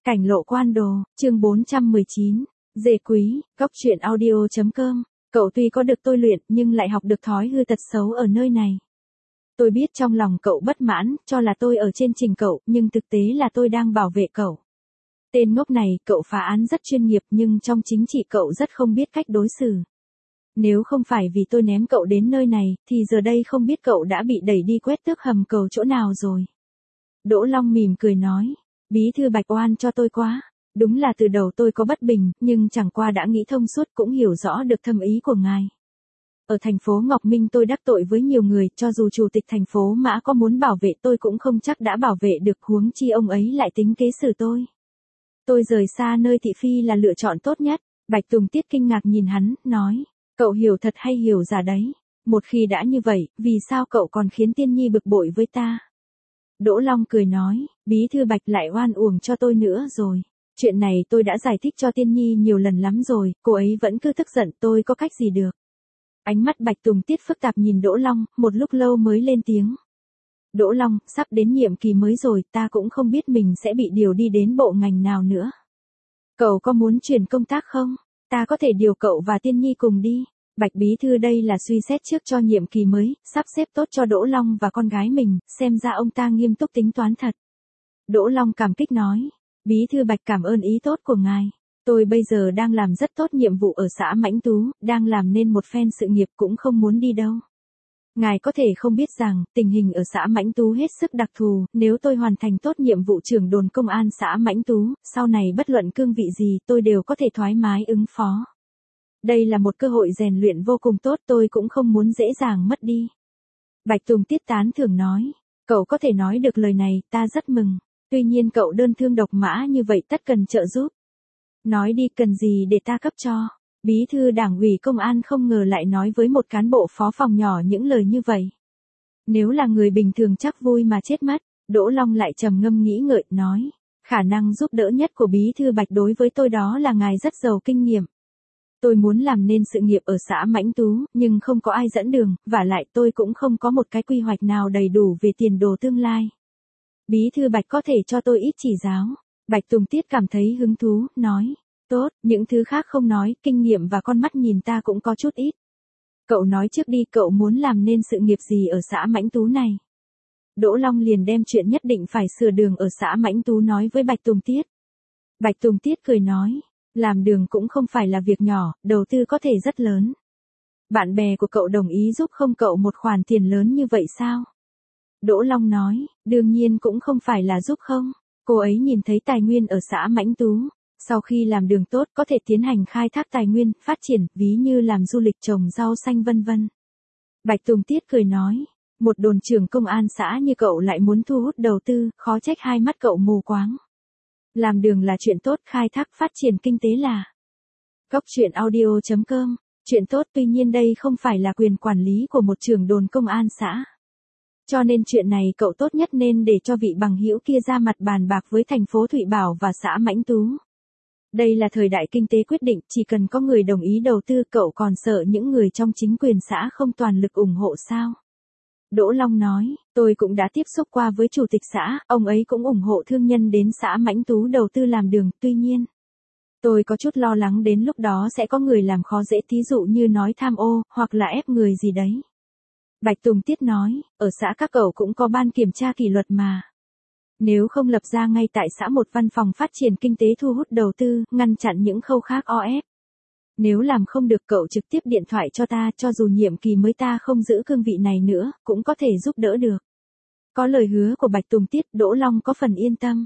Cảnh lộ quan đồ, chương 419. Dê quý, góc truyện audio.com. Cậu tuy có được tôi luyện nhưng lại học được thói hư tật xấu ở nơi này. Tôi biết trong lòng cậu bất mãn, cho là tôi ở trên trình cậu, nhưng thực tế là tôi đang bảo vệ cậu. Tên ngốc này, cậu phá án rất chuyên nghiệp nhưng trong chính trị cậu rất không biết cách đối xử. Nếu không phải vì tôi ném cậu đến nơi này, thì giờ đây không biết cậu đã bị đẩy đi quét tước hầm cầu chỗ nào rồi. Đỗ Long mỉm cười nói, bí thư Bạch oan cho tôi quá. Đúng là từ đầu tôi có bất bình, nhưng chẳng qua đã nghĩ thông suốt cũng hiểu rõ được thâm ý của ngài. Ở thành phố Ngọc Minh tôi đắc tội với nhiều người, cho dù chủ tịch thành phố Mã có muốn bảo vệ tôi cũng không chắc đã bảo vệ được, huống chi ông ấy lại tính kế xử tôi. Tôi rời xa nơi thị phi là lựa chọn tốt nhất. Bạch Tùng Tiết kinh ngạc nhìn hắn, nói, cậu hiểu thật hay hiểu giả đấy. Một khi đã như vậy, vì sao cậu còn khiến Tiên Nhi bực bội với ta? Đỗ Long cười nói, bí thư Bạch lại oan uổng cho tôi nữa rồi. Chuyện này tôi đã giải thích cho Tiên Nhi nhiều lần lắm rồi, cô ấy vẫn cứ tức giận, tôi có cách gì được. Ánh mắt Bạch Tùng Tiết phức tạp nhìn Đỗ Long, một lúc lâu mới lên tiếng. Đỗ Long, sắp đến nhiệm kỳ mới rồi, ta cũng không biết mình sẽ bị điều đi đến bộ ngành nào nữa. Cậu có muốn chuyển công tác không? Ta có thể điều cậu và Tiên Nhi cùng đi. Bạch bí thư đây là suy xét trước cho nhiệm kỳ mới, sắp xếp tốt cho Đỗ Long và con gái mình, xem ra ông ta nghiêm túc tính toán thật. Đỗ Long cảm kích nói, bí thư Bạch cảm ơn ý tốt của ngài. Tôi bây giờ đang làm rất tốt nhiệm vụ ở xã Mãnh Tú, đang làm nên một phen sự nghiệp cũng không muốn đi đâu. Ngài có thể không biết rằng, tình hình ở xã Mãnh Tú hết sức đặc thù, nếu tôi hoàn thành tốt nhiệm vụ trưởng đồn công an xã Mãnh Tú, sau này bất luận cương vị gì tôi đều có thể thoải mái ứng phó. Đây là một cơ hội rèn luyện vô cùng tốt, tôi cũng không muốn dễ dàng mất đi. Bạch Tùng Tiết tán thưởng nói, cậu có thể nói được lời này, ta rất mừng. Tuy nhiên cậu đơn thương độc mã như vậy tất cần trợ giúp. Nói đi, cần gì để ta cấp cho. Bí thư đảng ủy công an không ngờ lại nói với một cán bộ phó phòng nhỏ những lời như vậy. Nếu là người bình thường chắc vui mà chết mất. Đỗ Long lại trầm ngâm nghĩ ngợi, nói, khả năng giúp đỡ nhất của bí thư Bạch đối với tôi đó là ngài rất giàu kinh nghiệm. Tôi muốn làm nên sự nghiệp ở xã Mãnh Tú, nhưng không có ai dẫn đường, vả lại tôi cũng không có một cái quy hoạch nào đầy đủ về tiền đồ tương lai. Bí thư Bạch có thể cho tôi ít chỉ giáo. Bạch Tùng Tiết cảm thấy hứng thú, nói, tốt, những thứ khác không nói, kinh nghiệm và con mắt nhìn ta cũng có chút ít. Cậu nói trước đi, cậu muốn làm nên sự nghiệp gì ở xã Mãnh Tú này? Đỗ Long liền đem chuyện nhất định phải sửa đường ở xã Mãnh Tú nói với Bạch Tùng Tiết. Bạch Tùng Tiết cười nói, làm đường cũng không phải là việc nhỏ, đầu tư có thể rất lớn. Bạn bè của cậu đồng ý giúp không cậu một khoản tiền lớn như vậy sao? Đỗ Long nói, đương nhiên cũng không phải là giúp không. Cô ấy nhìn thấy tài nguyên ở xã Mãnh Tú. Sau khi làm đường tốt có thể tiến hành khai thác tài nguyên, phát triển, ví như làm du lịch trồng rau xanh vân vân. Bạch Tùng Tiết cười nói, một đồn trưởng công an xã như cậu lại muốn thu hút đầu tư, khó trách hai mắt cậu mù quáng. Làm đường là chuyện tốt, khai thác phát triển kinh tế là. Góc truyện audio.com. Chuyện tốt, tuy nhiên đây không phải là quyền quản lý của một trưởng đồn công an xã. Cho nên chuyện này cậu tốt nhất nên để cho vị bằng hữu kia ra mặt bàn bạc với thành phố Thụy Bảo và xã Mãnh Tú. Đây là thời đại kinh tế quyết định, chỉ cần có người đồng ý đầu tư, cậu còn sợ những người trong chính quyền xã không toàn lực ủng hộ sao? Đỗ Long nói, tôi cũng đã tiếp xúc qua với chủ tịch xã, ông ấy cũng ủng hộ thương nhân đến xã Mãnh Tú đầu tư làm đường, tuy nhiên. Tôi có chút lo lắng đến lúc đó sẽ có người làm khó dễ, thí dụ như nói tham ô, hoặc là ép người gì đấy. Bạch Tùng Tiết nói, ở xã các cậu cũng có ban kiểm tra kỷ luật mà. Nếu không lập ra ngay tại xã một văn phòng phát triển kinh tế thu hút đầu tư, ngăn chặn những khâu khác o ép. Nếu làm không được cậu trực tiếp điện thoại cho ta, cho dù nhiệm kỳ mới ta không giữ cương vị này nữa, cũng có thể giúp đỡ được. Có lời hứa của Bạch Tùng Tiết, Đỗ Long có phần yên tâm.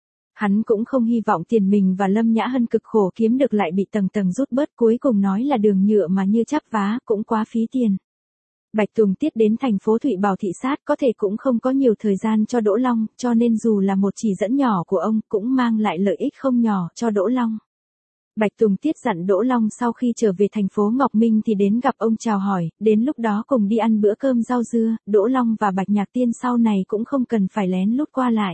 Hắn cũng không hy vọng tiền mình và Lâm Nhã Hân cực khổ kiếm được lại bị tầng tầng rút bớt, cuối cùng nói là đường nhựa mà như chắp vá, cũng quá phí tiền. Bạch Tùng Tiết đến thành phố Thụy Bảo thị sát có thể cũng không có nhiều thời gian cho Đỗ Long, cho nên dù là một chỉ dẫn nhỏ của ông cũng mang lại lợi ích không nhỏ cho Đỗ Long. Bạch Tùng Tiết dặn Đỗ Long sau khi trở về thành phố Ngọc Minh thì đến gặp ông chào hỏi, đến lúc đó cùng đi ăn bữa cơm rau dưa, Đỗ Long và Bạch Nhạc Tiên sau này cũng không cần phải lén lút qua lại.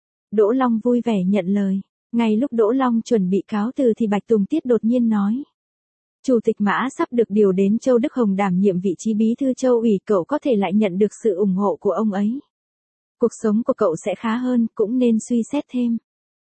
Đỗ Long vui vẻ nhận lời. Ngay lúc Đỗ Long chuẩn bị cáo từ thì Bạch Tùng Tiết đột nhiên nói. Chủ tịch Mã sắp được điều đến Châu Đức Hồng đảm nhiệm vị trí bí thư Châu ủy, cậu có thể lại nhận được sự ủng hộ của ông ấy. Cuộc sống của cậu sẽ khá hơn, cũng nên suy xét thêm.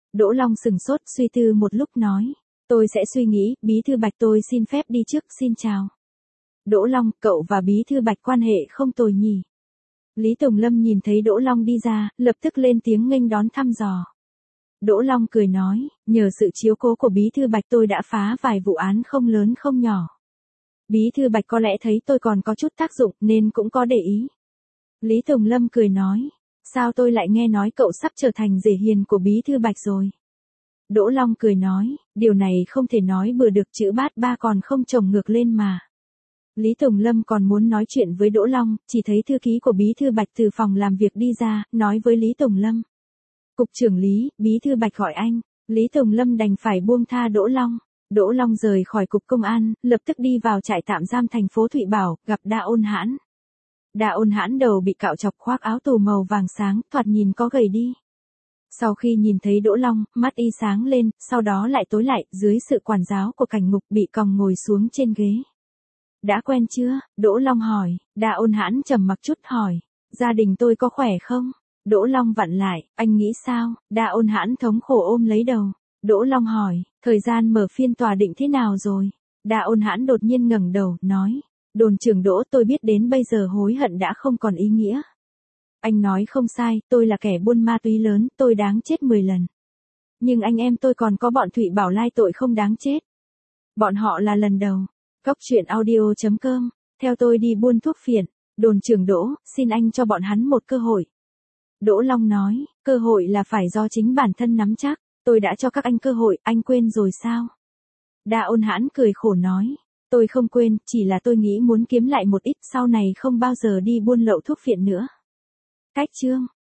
Đỗ Long sừng sốt suy tư một lúc nói. Tôi sẽ suy nghĩ, Bí thư Bạch tôi xin phép đi trước, xin chào. Đỗ Long, cậu và Bí thư Bạch quan hệ không tồi nhỉ. Lý Tùng Lâm nhìn thấy Đỗ Long đi ra, lập tức lên tiếng nghênh đón thăm dò. Đỗ Long cười nói, nhờ sự chiếu cố của Bí thư Bạch tôi đã phá vài vụ án không lớn không nhỏ. Bí thư Bạch có lẽ thấy tôi còn có chút tác dụng nên cũng có để ý. Lý Tùng Lâm cười nói, sao tôi lại nghe nói cậu sắp trở thành rể hiền của Bí thư Bạch rồi. Đỗ Long cười nói, điều này không thể nói bừa được, chữ bát ba còn không chồng ngược lên mà. Lý Tùng Lâm còn muốn nói chuyện với Đỗ Long, chỉ thấy thư ký của Bí thư Bạch từ phòng làm việc đi ra, nói với Lý Tùng Lâm. Cục trưởng Lý, Bí thư Bạch gọi anh. Lý Tùng Lâm đành phải buông tha Đỗ Long. Đỗ Long rời khỏi cục công an, lập tức đi vào trại tạm giam thành phố Thụy Bảo, gặp Đa Ôn Hãn. Đa Ôn Hãn đầu bị cạo chọc, khoác áo tù màu vàng sáng, thoạt nhìn có gầy đi. Sau khi nhìn thấy Đỗ Long, mắt y sáng lên, sau đó lại tối lại, dưới sự quản giáo của cảnh ngục bị còng ngồi xuống trên ghế. Đã quen chưa? Đỗ Long hỏi. Đa Ôn Hãn trầm mặc chút hỏi. Gia đình tôi có khỏe không? Đỗ Long vặn lại, anh nghĩ sao? Đa Ôn Hãn thống khổ ôm lấy đầu. Đỗ Long hỏi, thời gian mở phiên tòa định thế nào rồi? Đa Ôn Hãn đột nhiên ngẩng đầu, nói. Đồn trưởng Đỗ, tôi biết đến bây giờ hối hận đã không còn ý nghĩa. Anh nói không sai, tôi là kẻ buôn ma túy lớn, tôi đáng chết 10 lần. Nhưng anh em tôi còn có bọn Thụy Bảo Lai tội không đáng chết. Bọn họ là lần đầu. Cóc truyện audio.com, theo tôi đi buôn thuốc phiện. Đồn trưởng Đỗ, xin anh cho bọn hắn một cơ hội. Đỗ Long nói, cơ hội là phải do chính bản thân nắm chắc, tôi đã cho các anh cơ hội, anh quên rồi sao? Đa Ôn Hãn cười khổ nói, tôi không quên, chỉ là tôi nghĩ muốn kiếm lại một ít, sau này không bao giờ đi buôn lậu thuốc phiện nữa. Cách chương